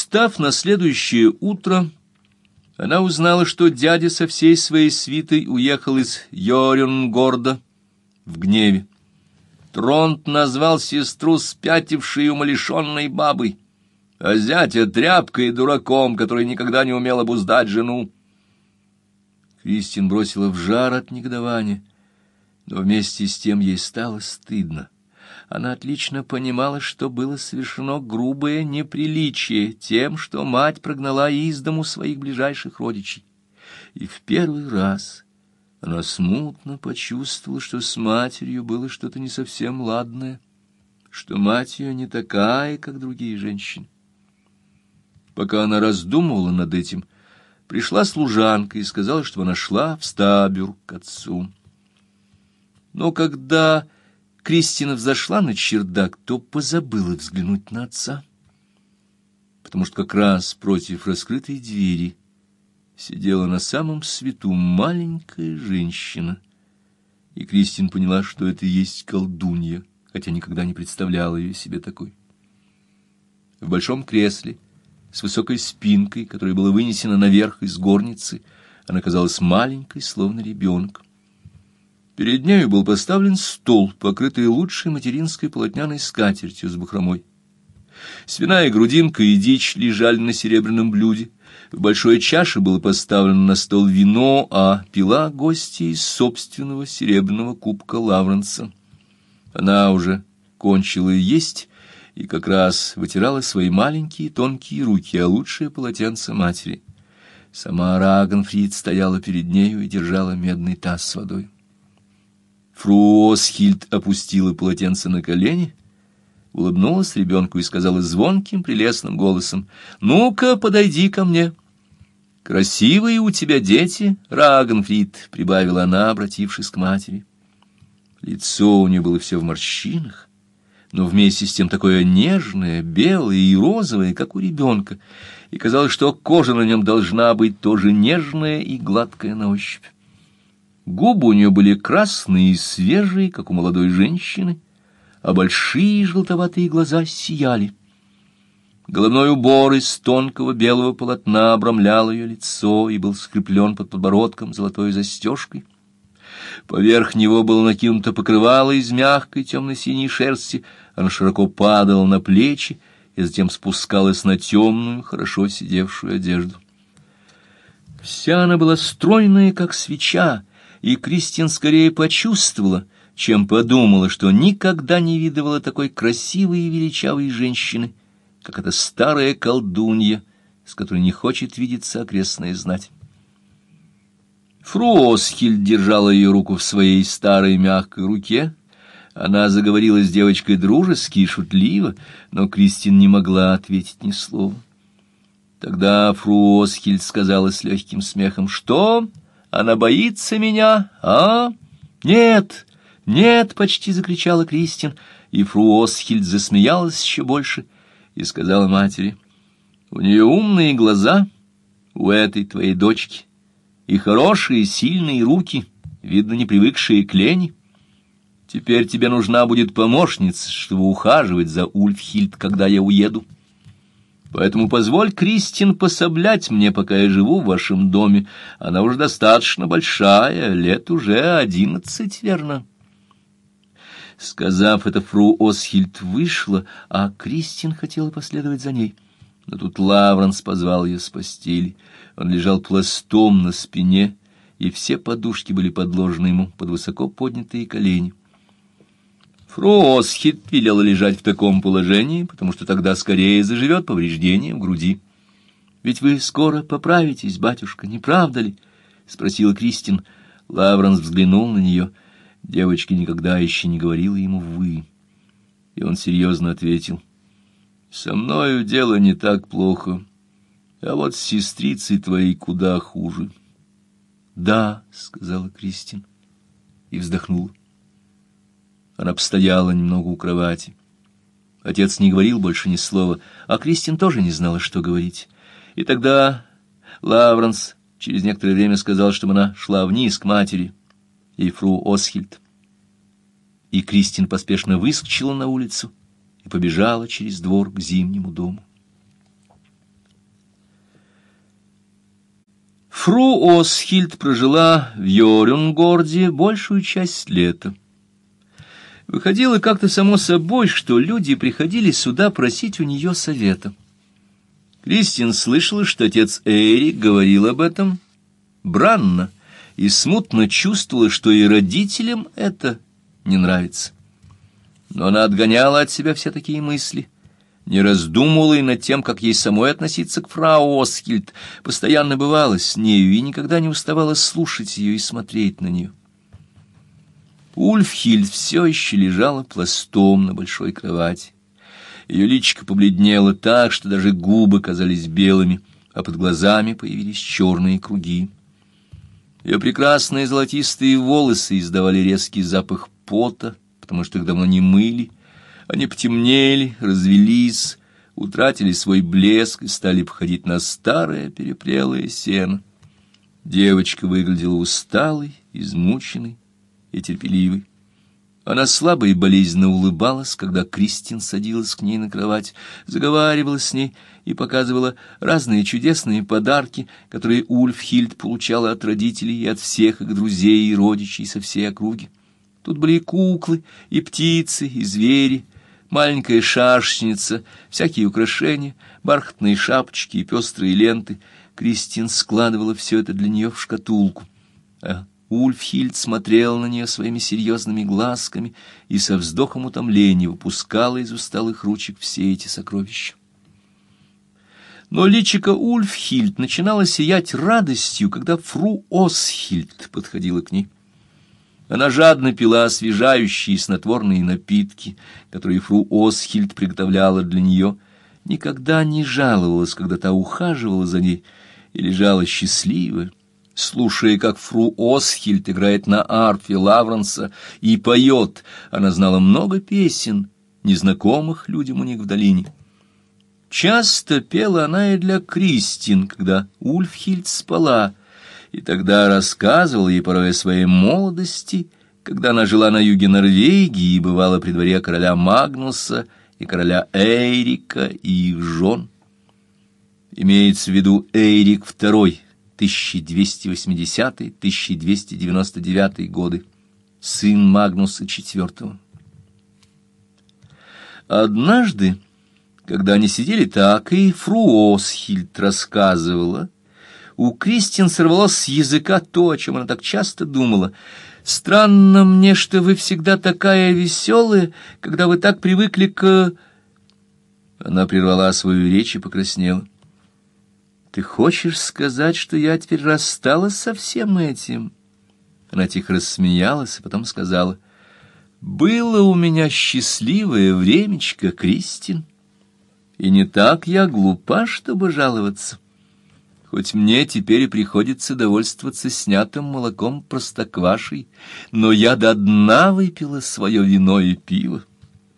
Встав на следующее утро, она узнала, что дядя со всей своей свитой уехал из Йорюнгорда в гневе. Тронт назвал сестру спятившей и умалишенной бабой, а зятя тряпкой и дураком, который никогда не умел обуздать жену. Кристин бросила в жар от негодования, но вместе с тем ей стало стыдно. Она отлично понимала, что было совершено грубое неприличие тем, что мать прогнала из дому своих ближайших родичей. И в первый раз она смутно почувствовала, что с матерью было что-то не совсем ладное, что мать ее не такая, как другие женщины. Пока она раздумывала над этим, пришла служанка и сказала, что она шла в стабюр к отцу. Но когда Кристина взошла на чердак, то позабыла взглянуть на отца, потому что как раз против раскрытой двери сидела на самом свету маленькая женщина, и Кристин поняла, что это и есть колдунья, хотя никогда не представляла ее себе такой. В большом кресле с высокой спинкой, которое было вынесено наверх из горницы, она казалась маленькой, словно ребенок. Перед нею был поставлен стол, покрытый лучшей материнской полотняной скатертью с бахромой. Свиная грудинка и дичь лежали на серебряном блюде. В большой чаше было поставлено на стол вино, а пила гостья из собственного серебряного кубка Лавренса. Она уже кончила есть и как раз вытирала свои маленькие тонкие руки о лучшее полотенце матери. Сама Рагнфрид стояла перед нею и держала медный таз с водой. Фру Осхильд опустила полотенце на колени, улыбнулась ребенку и сказала звонким, прелестным голосом: «Ну-ка, подойди ко мне». «Красивые у тебя дети, Рагнфрид», — прибавила она, обратившись к матери. Лицо у нее было все в морщинах, но вместе с тем такое нежное, белое и розовое, как у ребенка, и казалось, что кожа на нем должна быть тоже нежная и гладкая на ощупь. Губы у нее были красные и свежие, как у молодой женщины, а большие желтоватые глаза сияли. Головной убор из тонкого белого полотна обрамлял ее лицо и был скреплен под подбородком золотой застежкой. Поверх него было накинуто покрывало из мягкой темно-синей шерсти, оно широко падало на плечи и затем спускалось на темную, хорошо сидевшую одежду. Вся она была стройная, как свеча, и Кристин скорее почувствовала, чем подумала, что никогда не видывала такой красивой и величавой женщины, как эта старая колдунья, с которой не хочет видеться окрестная знать. Фру Осхильд держала ее руку в своей старой мягкой руке. Она заговорила с девочкой дружески и шутливо, но Кристин не могла ответить ни слова. Тогда фру Осхильд сказала с легким смехом: «Что? Она боится меня, а?» «Нет, нет!» — почти закричала Кристин, и фру Осхильд засмеялась еще больше и сказала матери: «У нее умные глаза, у этой твоей дочки, и хорошие сильные руки, видно, не привыкшие к лени. Теперь тебе нужна будет помощница, чтобы ухаживать за Ульфхильд, когда я уеду. Поэтому позволь, Кристин, пособлять мне, пока я живу в вашем доме. Она уже достаточно большая, лет уже 11, верно?» Сказав это, фру Осхильд вышла, а Кристин хотела последовать за ней. Но тут Лавренс позвал ее с постели. Он лежал пластом на спине, и все подушки были подложены ему под высоко поднятые колени. Фру Осхильд велела лежать в таком положении, потому что тогда скорее заживет повреждение в груди. «Ведь вы скоро поправитесь, батюшка, не правда ли?» — спросила Кристин. Лавренс взглянул на нее. Девочка никогда еще не говорила ему «вы». И он серьезно ответил: «Со мною дело не так плохо, а вот с сестрицей твоей куда хуже». «Да», — сказала Кристин и вздохнула. Она постояла немного у кровати. Отец не говорил больше ни слова, а Кристин тоже не знала, что говорить. И тогда Лавренс через некоторое время сказал, чтобы она шла вниз к матери и фру Осхильд. И Кристин поспешно выскочила на улицу и побежала через двор к зимнему дому. Фру Осхильд прожила в Йорюнгорде большую часть лета. Выходило как-то само собой, что люди приходили сюда просить у нее совета. Кристин слышала, что отец Эрик говорил об этом бранно, и смутно чувствовала, что и родителям это не нравится. Но она отгоняла от себя все такие мысли, не раздумывала и над тем, как ей самой относиться к фрау Осхильд, постоянно бывала с нею и никогда не уставала слушать ее и смотреть на нее. Ульфхильд все еще лежала пластом на большой кровати. Ее личико побледнело так, что даже губы казались белыми, а под глазами появились черные круги. Ее прекрасные золотистые волосы издавали резкий запах пота, потому что их давно не мыли. Они потемнели, развелись, утратили свой блеск и стали походить на старое перепрелое сено. Девочка выглядела усталой, измученной и терпеливой. Она слабо и болезненно улыбалась, когда Кристин садилась к ней на кровать, заговаривала с ней и показывала разные чудесные подарки, которые Ульфхильд получала от родителей и от всех их друзей и родичей со всей округи. Тут были и куклы, и птицы, и звери, маленькая шашечница, всякие украшения, бархатные шапочки и пестрые ленты. Кристин складывала все это для нее в шкатулку. Ульфхильд смотрел на нее своими серьезными глазками и со вздохом утомления выпускала из усталых ручек все эти сокровища. Но личико Ульфхильд начинало сиять радостью, когда фру Осхильд подходила к ней. Она жадно пила освежающие и снотворные напитки, которые фру Осхильд приготовляла для нее, никогда не жаловалась, когда та ухаживала за ней, и лежала счастливая, слушая, как фру Осхильд играет на арфе Лавренса и поет. Она знала много песен, незнакомых людям у них в долине. Часто пела она и для Кристин, когда Ульфхильд спала, и тогда рассказывала ей порой о своей молодости, когда она жила на юге Норвегии и бывала при дворе короля Магнуса и короля Эйрика и их жен. Имеется в виду Эйрик II, 1280-1299 годы, сын Магнуса IV. Однажды, когда они сидели так, и фру Осхильд рассказывала, у Кристин сорвалось с языка то, о чем она так часто думала. «Странно мне, что вы всегда такая веселая, когда вы так привыкли к...» Она прервала свою речь и покраснела. «Ты хочешь сказать, что я теперь рассталась со всем этим?» Она тихо рассмеялась, а потом сказала: «Было у меня счастливое времечко, Кристин, и не так я глупа, чтобы жаловаться. Хоть мне теперь и приходится довольствоваться снятым молоком простоквашей, но я до дна выпила свое вино и пиво.